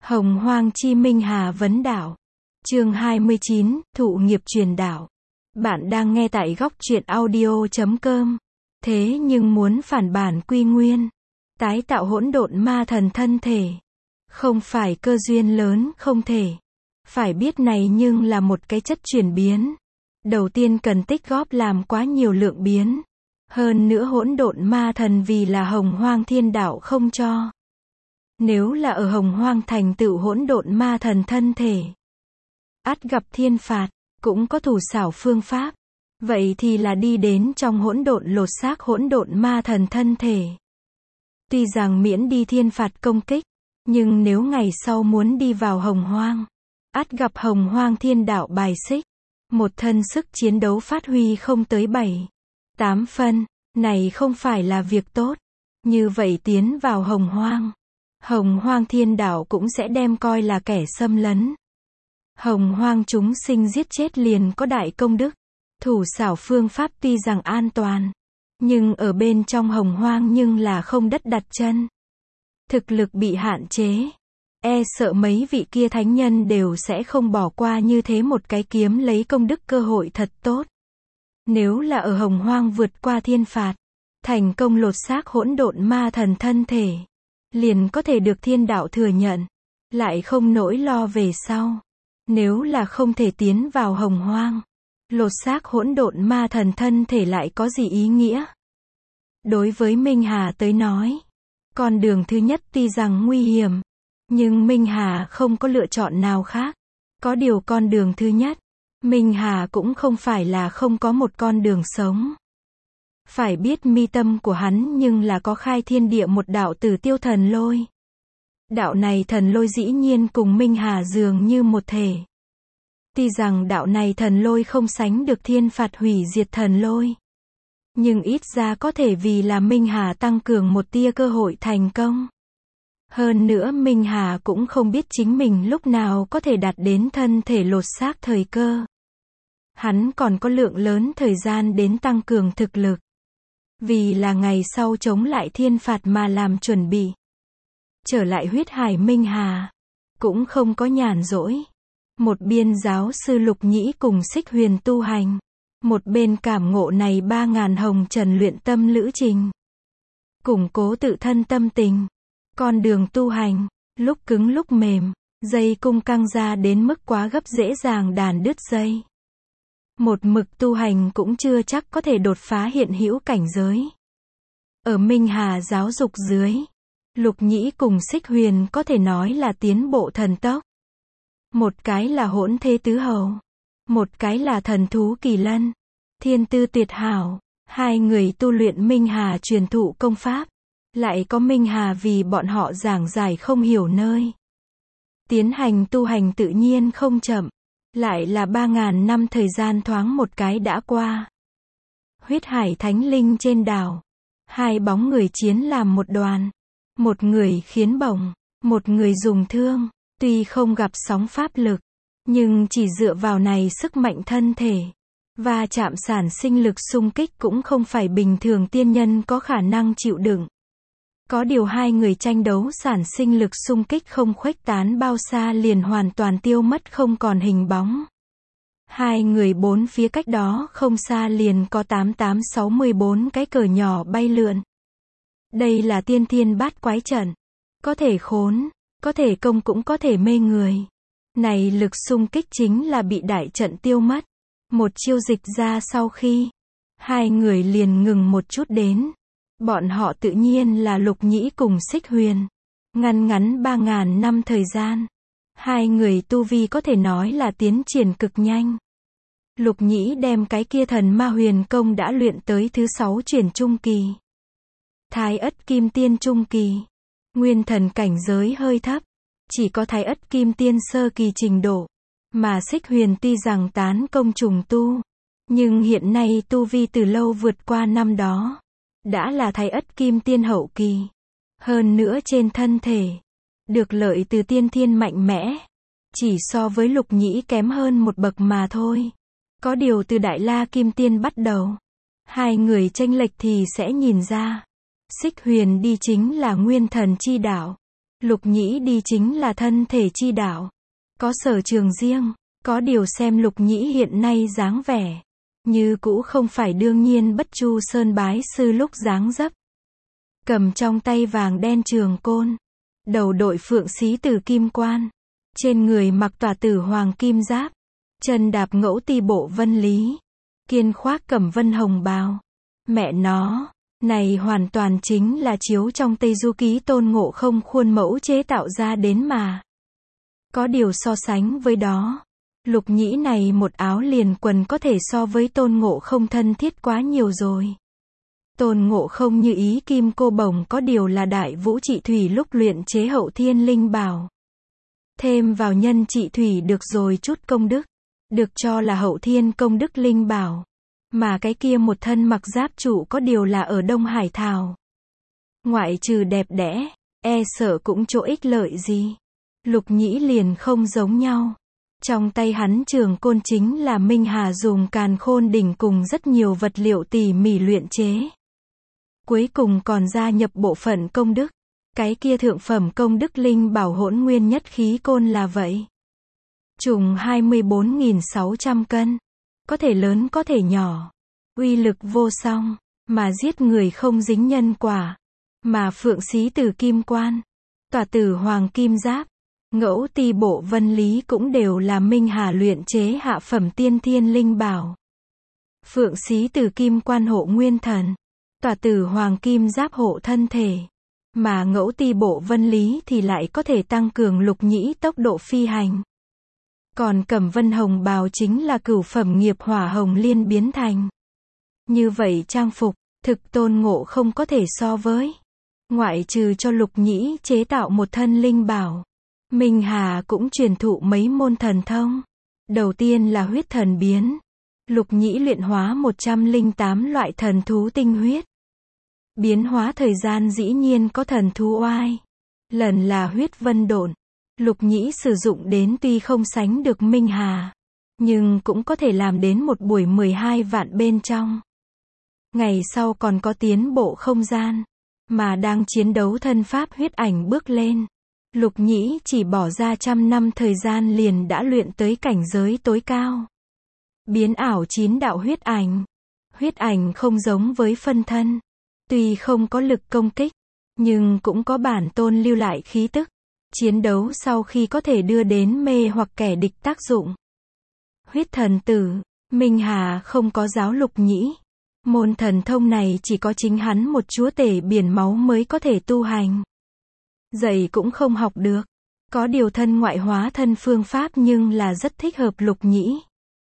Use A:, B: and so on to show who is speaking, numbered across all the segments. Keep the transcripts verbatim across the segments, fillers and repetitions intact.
A: Hồng Hoang chi Minh Hà vấn đạo. Chương hai mươi chín, thụ nghiệp truyền đạo. Bạn đang nghe tại góc truyện audio chấm com. Thế nhưng muốn phản bản quy nguyên, tái tạo hỗn độn ma thần thân thể, không phải cơ duyên lớn không thể. Phải biết này nhưng là một cái chất chuyển biến. Đầu tiên cần tích góp làm quá nhiều lượng biến. Hơn nữa hỗn độn ma thần vì là Hồng Hoang thiên đạo không cho. Nếu là ở Hồng Hoang thành tựu hỗn độn ma thần thân thể, ắt gặp thiên phạt, cũng có thủ xảo phương pháp. Vậy thì là đi đến trong hỗn độn lột xác hỗn độn ma thần thân thể. Tuy rằng miễn đi thiên phạt công kích, nhưng nếu ngày sau muốn đi vào Hồng Hoang, ắt gặp Hồng Hoang thiên đạo bài xích. Một thân sức chiến đấu phát huy không tới bảy, tám phân, này không phải là việc tốt. Như vậy tiến vào Hồng Hoang, Hồng Hoang thiên đạo cũng sẽ đem coi là kẻ xâm lấn. Hồng Hoang chúng sinh giết chết liền có đại công đức. Thủ xảo phương pháp tuy rằng an toàn, nhưng ở bên trong Hồng Hoang nhưng là không đất đặt chân. Thực lực bị hạn chế. E sợ mấy vị kia thánh nhân đều sẽ không bỏ qua như thế một cái kiếm lấy công đức cơ hội thật tốt. Nếu là ở Hồng Hoang vượt qua thiên phạt, thành công lột xác hỗn độn ma thần thân thể, liền có thể được thiên đạo thừa nhận, lại không nỗi lo về sau. Nếu là không thể tiến vào Hồng Hoang, lột xác hỗn độn ma thần thân thể lại có gì ý nghĩa? Đối với Minh Hà tới nói, con đường thứ nhất tuy rằng nguy hiểm, nhưng Minh Hà không có lựa chọn nào khác. Có điều con đường thứ nhất, Minh Hà cũng không phải là không có một con đường sống. Phải biết mi tâm của hắn nhưng là có khai thiên địa một đạo Tử Tiêu thần lôi. Đạo này thần lôi dĩ nhiên cùng Minh Hà dường như một thể. Tuy rằng đạo này thần lôi không sánh được thiên phạt hủy diệt thần lôi, nhưng ít ra có thể vì là Minh Hà tăng cường một tia cơ hội thành công. Hơn nữa Minh Hà cũng không biết chính mình lúc nào có thể đạt đến thân thể lột xác thời cơ. Hắn còn có lượng lớn thời gian đến tăng cường thực lực, vì là ngày sau chống lại thiên phạt mà làm chuẩn bị. Trở lại huyết hải Minh Hà, cũng không có nhàn rỗi. Một bên giáo sư Lục Nhĩ cùng Xích Huyền tu hành, một bên cảm ngộ này ba ngàn hồng trần luyện tâm lữ trình, củng cố tự thân tâm tình. Con đường tu hành, lúc cứng lúc mềm, dây cung căng ra đến mức quá gấp dễ dàng đàn đứt dây. Một mực tu hành cũng chưa chắc có thể đột phá hiện hữu cảnh giới. Ở Minh Hà giáo dục dưới, Lục Nhĩ cùng Xích Huyền có thể nói là tiến bộ thần tốc. Một cái là hỗn thế tứ hầu, một cái là thần thú kỳ lân, thiên tư tuyệt hảo. Hai người tu luyện Minh Hà truyền thụ công pháp, lại có Minh Hà vì bọn họ giảng giải không hiểu nơi. Tiến hành tu hành tự nhiên không chậm, lại là ba ngàn năm thời gian thoáng một cái đã qua. Huyết hải thánh linh trên đảo, hai bóng người chiến làm một đoàn. Một người khiến bổng, một người dùng thương. Tuy không gặp sóng pháp lực, nhưng chỉ dựa vào này sức mạnh thân thể và chạm sản sinh lực xung kích cũng không phải bình thường tiên nhân có khả năng chịu đựng. Có điều hai người tranh đấu sản sinh lực xung kích không khuếch tán bao xa liền hoàn toàn tiêu mất không còn hình bóng. Hai người bốn phía cách đó không xa liền có tám tám sáu mươi bốn cái cờ nhỏ bay lượn. Đây là tiên thiên bát quái trận. Có thể khốn, có thể công cũng có thể mê người. Này lực xung kích chính là bị đại trận tiêu mất. Một chiêu dịch ra sau khi, hai người liền ngừng một chút đến. Bọn họ tự nhiên là Lục Nhĩ cùng Xích Huyền. Ngăn ngắn ba ngàn năm thời gian, hai người tu vi có thể nói là tiến triển cực nhanh. Lục Nhĩ đem cái kia thần ma huyền công đã luyện tới thứ sáu chuyển trung kỳ. Thái ất kim tiên trung kỳ. Nguyên thần cảnh giới hơi thấp, chỉ có thái ất kim tiên sơ kỳ trình độ. Mà Xích Huyền tuy rằng tán công trùng tu, nhưng hiện nay tu vi từ lâu vượt qua năm đó. Đã là thái ất kim tiên hậu kỳ. Hơn nữa trên thân thể, được lợi từ tiên thiên mạnh mẽ. Chỉ so với Lục Nhĩ kém hơn một bậc mà thôi. Có điều từ Đại La Kim Tiên bắt đầu, hai người chênh lệch thì sẽ nhìn ra. Xích Huyền đi chính là nguyên thần chi đạo, Lục Nhĩ đi chính là thân thể chi đạo. Có sở trường riêng, có điều xem Lục Nhĩ hiện nay dáng vẻ. Như cũ không phải đương nhiên bất chu sơn bái sư lúc dáng dấp. Cầm trong tay vàng đen trường côn. Đầu đội phượng xí tử kim quan. Trên người mặc tỏa tử hoàng kim giáp. Chân đạp ngẫu ti bộ vân lý. Kiên khoác cẩm vân hồng bào. Mẹ nó, này hoàn toàn chính là chiếu trong Tây Du Ký Tôn Ngộ Không khuôn mẫu chế tạo ra đến mà. Có điều so sánh với đó, Lục Nhĩ này một áo liền quần có thể so với Tôn Ngộ Không thân thiết quá nhiều rồi. Tôn Ngộ Không như ý kim cô bồng có điều là đại vũ trị thủy lúc luyện chế hậu thiên linh bảo. Thêm vào nhân trị thủy được rồi chút công đức, được cho là hậu thiên công đức linh bảo. Mà cái kia một thân mặc giáp trụ có điều là ở Đông Hải Thảo. Ngoại trừ đẹp đẽ, e sợ cũng chỗ ích lợi gì. Lục Nhĩ liền không giống nhau. Trong tay hắn trường côn chính là Minh Hà dùng càn khôn đỉnh cùng rất nhiều vật liệu tỉ mỉ luyện chế. Cuối cùng còn gia nhập bộ phận công đức. Cái kia thượng phẩm công đức linh bảo hỗn nguyên nhất khí côn là vậy. Trùng hai mươi bốn nghìn sáu trăm cân. Có thể lớn có thể nhỏ. Uy lực vô song. Mà giết người không dính nhân quả. Mà phượng xí tử kim quan. Tỏa tử hoàng kim giáp. Ngẫu ti bộ vân lý cũng đều là Minh Hà luyện chế hạ phẩm tiên thiên linh bảo. Phượng xí tử kim quan hộ nguyên thần. Tỏa tử hoàng kim giáp hộ thân thể. Mà ngẫu ti bộ vân lý thì lại có thể tăng cường Lục Nhĩ tốc độ phi hành. Còn cẩm vân hồng bào chính là cửu phẩm nghiệp hỏa hồng liên biến thành. Như vậy trang phục, thực Tôn Ngộ Không có thể so với. Ngoại trừ cho Lục Nhĩ chế tạo một thân linh bảo. Minh Hà cũng truyền thụ mấy môn thần thông. Đầu tiên là huyết thần biến. Lục Nhĩ luyện hóa một trăm lẻ tám loại thần thú tinh huyết. Biến hóa thời gian dĩ nhiên có thần thú oai. Lần là huyết vân độn. Lục Nhĩ sử dụng đến tuy không sánh được Minh Hà. Nhưng cũng có thể làm đến một buổi mười hai vạn bên trong. Ngày sau còn có tiến bộ không gian. Mà đang chiến đấu thân pháp huyết ảnh bước lên. Lục Nhĩ chỉ bỏ ra trăm năm thời gian liền đã luyện tới cảnh giới tối cao. Biến ảo chín đạo huyết ảnh. Huyết ảnh không giống với phân thân. Tuy không có lực công kích, nhưng cũng có bản tôn lưu lại khí tức. Chiến đấu sau khi có thể đưa đến mê hoặc kẻ địch tác dụng. Huyết thần tử, Minh Hà không có giáo Lục Nhĩ. Môn thần thông này chỉ có chính hắn một chúa tể biển máu mới có thể tu hành. Dạy cũng không học được. Có điều thân ngoại hóa thân phương pháp nhưng là rất thích hợp Lục Nhĩ.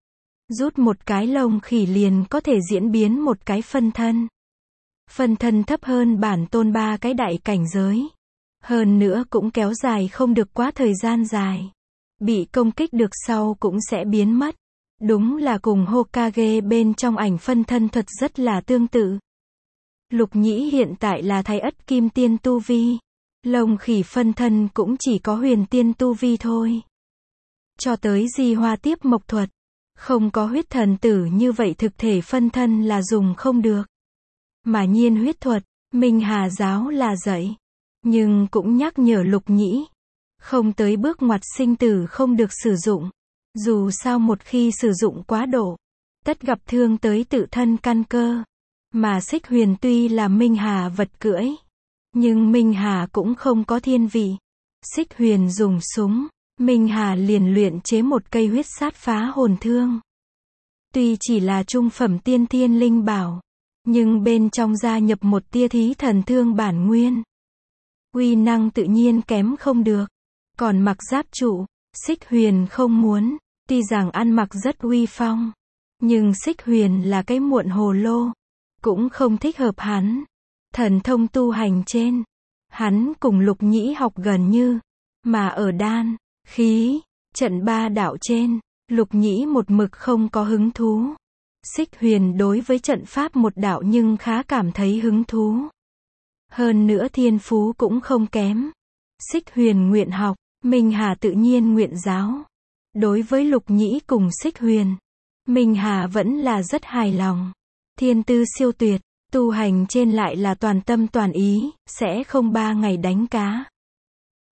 A: Rút một cái lông khỉ liền có thể diễn biến một cái phân thân. Phân thân thấp hơn bản tôn ba cái đại cảnh giới. Hơn nữa cũng kéo dài không được quá thời gian dài. Bị công kích được sau cũng sẽ biến mất. Đúng là cùng Hokage bên trong ảnh phân thân thuật rất là tương tự. Lục Nhĩ hiện tại là Thái Ất Kim Tiên tu vi. Lông khỉ phân thân cũng chỉ có huyền tiên tu vi thôi. Cho tới Di Hoa Tiếp Mộc thuật. Không có huyết thần tử như vậy thực thể phân thân là dùng không được. Mà nhiên huyết thuật, Minh Hà giáo là dạy. Nhưng cũng nhắc nhở Lục Nhĩ. Không tới bước ngoặt sinh tử không được sử dụng. Dù sao một khi sử dụng quá độ, tất gặp thương tới tự thân căn cơ. Mà Xích Huyền tuy là Minh Hà vật cưỡi. Nhưng Minh Hà cũng không có thiên vị. Xích Huyền dùng súng. Minh Hà liền luyện chế một cây huyết sát phá hồn thương. Tuy chỉ là trung phẩm tiên thiên linh bảo. Nhưng bên trong gia nhập một tia thí thần thương bản nguyên. Uy năng tự nhiên kém không được. Còn mặc giáp trụ, Xích Huyền không muốn. Tuy rằng ăn mặc rất uy phong. Nhưng Xích Huyền là cái muộn hồ lô. Cũng không thích hợp hắn. Thần thông tu hành trên. Hắn cùng Lục Nhĩ học gần như. Mà ở đan, khí, trận ba đạo trên. Lục Nhĩ một mực không có hứng thú. Xích Huyền đối với trận pháp một đạo nhưng khá cảm thấy hứng thú. Hơn nữa thiên phú cũng không kém. Xích Huyền nguyện học, Minh Hà tự nhiên nguyện giáo. Đối với Lục Nhĩ cùng Xích Huyền, Minh Hà vẫn là rất hài lòng. Thiên tư siêu tuyệt, tu hành trên lại là toàn tâm toàn ý, sẽ không ba ngày đánh cá.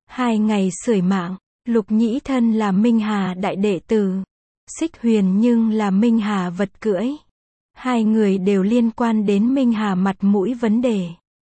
A: Hai ngày sưởi mạng, Lục Nhĩ Thân là Minh Hà đại đệ tử, Xích Huyền nhưng là Minh Hà vật cưỡi. Hai người đều liên quan đến Minh Hà mặt mũi vấn đề.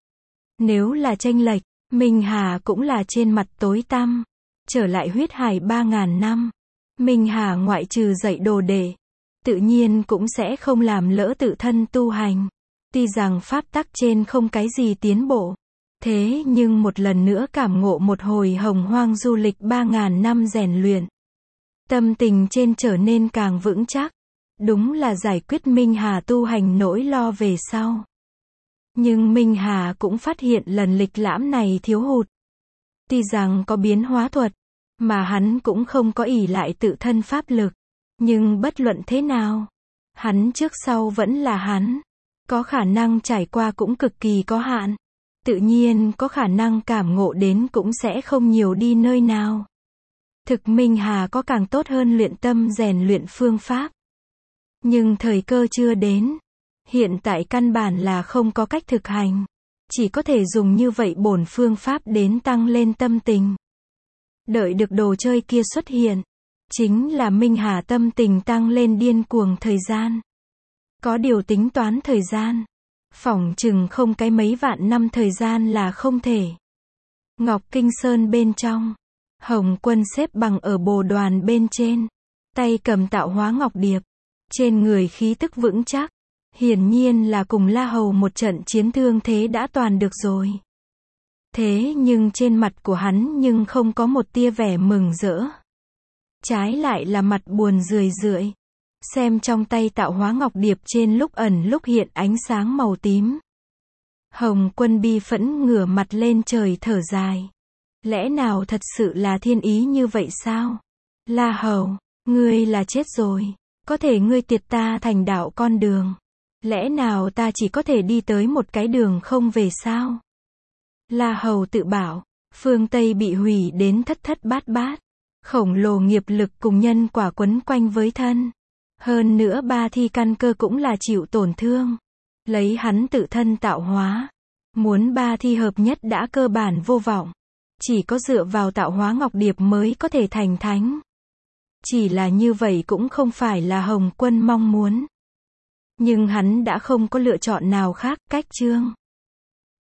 A: Nếu là chênh lệch, Minh Hà cũng là trên mặt tối tăm. Trở lại huyết hải ba ngàn năm, Minh Hà ngoại trừ dạy đồ đệ, tự nhiên cũng sẽ không làm lỡ tự thân tu hành. Tuy rằng pháp tắc trên không cái gì tiến bộ, thế nhưng một lần nữa cảm ngộ một hồi hồng hoang du lịch ba ngàn năm rèn luyện. Tâm tình trên trở nên càng vững chắc. Đúng là giải quyết Minh Hà tu hành nỗi lo về sau. Nhưng Minh Hà cũng phát hiện lần lịch lãm này thiếu hụt. Tuy rằng có biến hóa thuật, mà hắn cũng không có ỷ lại tự thân pháp lực. Nhưng bất luận thế nào, hắn trước sau vẫn là hắn. Có khả năng trải qua cũng cực kỳ có hạn. Tự nhiên có khả năng cảm ngộ đến cũng sẽ không nhiều đi nơi nào. Thực Minh Hà có càng tốt hơn luyện tâm rèn luyện phương pháp. Nhưng thời cơ chưa đến. Hiện tại căn bản là không có cách thực hành. Chỉ có thể dùng như vậy bổn phương pháp đến tăng lên tâm tình. Đợi được đồ chơi kia xuất hiện. Chính là Minh Hà tâm tình tăng lên điên cuồng thời gian. Có điều tính toán thời gian. Phỏng chừng không cái mấy vạn năm thời gian là không thể. Ngọc Kinh Sơn bên trong. Hồng Quân xếp bằng ở bồ đoàn bên trên. Tay cầm tạo hóa ngọc điệp. Trên người khí tức vững chắc. Hiển nhiên là cùng La Hầu một trận chiến thương thế đã toàn được rồi. Thế nhưng trên mặt của hắn nhưng không có một tia vẻ mừng rỡ. Trái lại là mặt buồn rười rượi. Xem trong tay tạo hóa ngọc điệp trên lúc ẩn lúc hiện ánh sáng màu tím. Hồng Quân bi phẫn ngửa mặt lên trời thở dài. Lẽ nào thật sự là thiên ý như vậy sao? La Hầu, ngươi là chết rồi. Có thể ngươi tiệt ta thành đạo con đường. Lẽ nào ta chỉ có thể đi tới một cái đường không về sao? La Hầu tự bảo, phương Tây bị hủy đến thất thất bát bát. Khổng lồ nghiệp lực cùng nhân quả quấn quanh với thân. Hơn nữa ba thi căn cơ cũng là chịu tổn thương. Lấy hắn tự thân tạo hóa. Muốn ba thi hợp nhất đã cơ bản vô vọng. Chỉ có dựa vào tạo hóa ngọc điệp mới có thể thành thánh. Chỉ là như vậy cũng không phải là Hồng Quân mong muốn. Nhưng hắn đã không có lựa chọn nào khác, cách chương.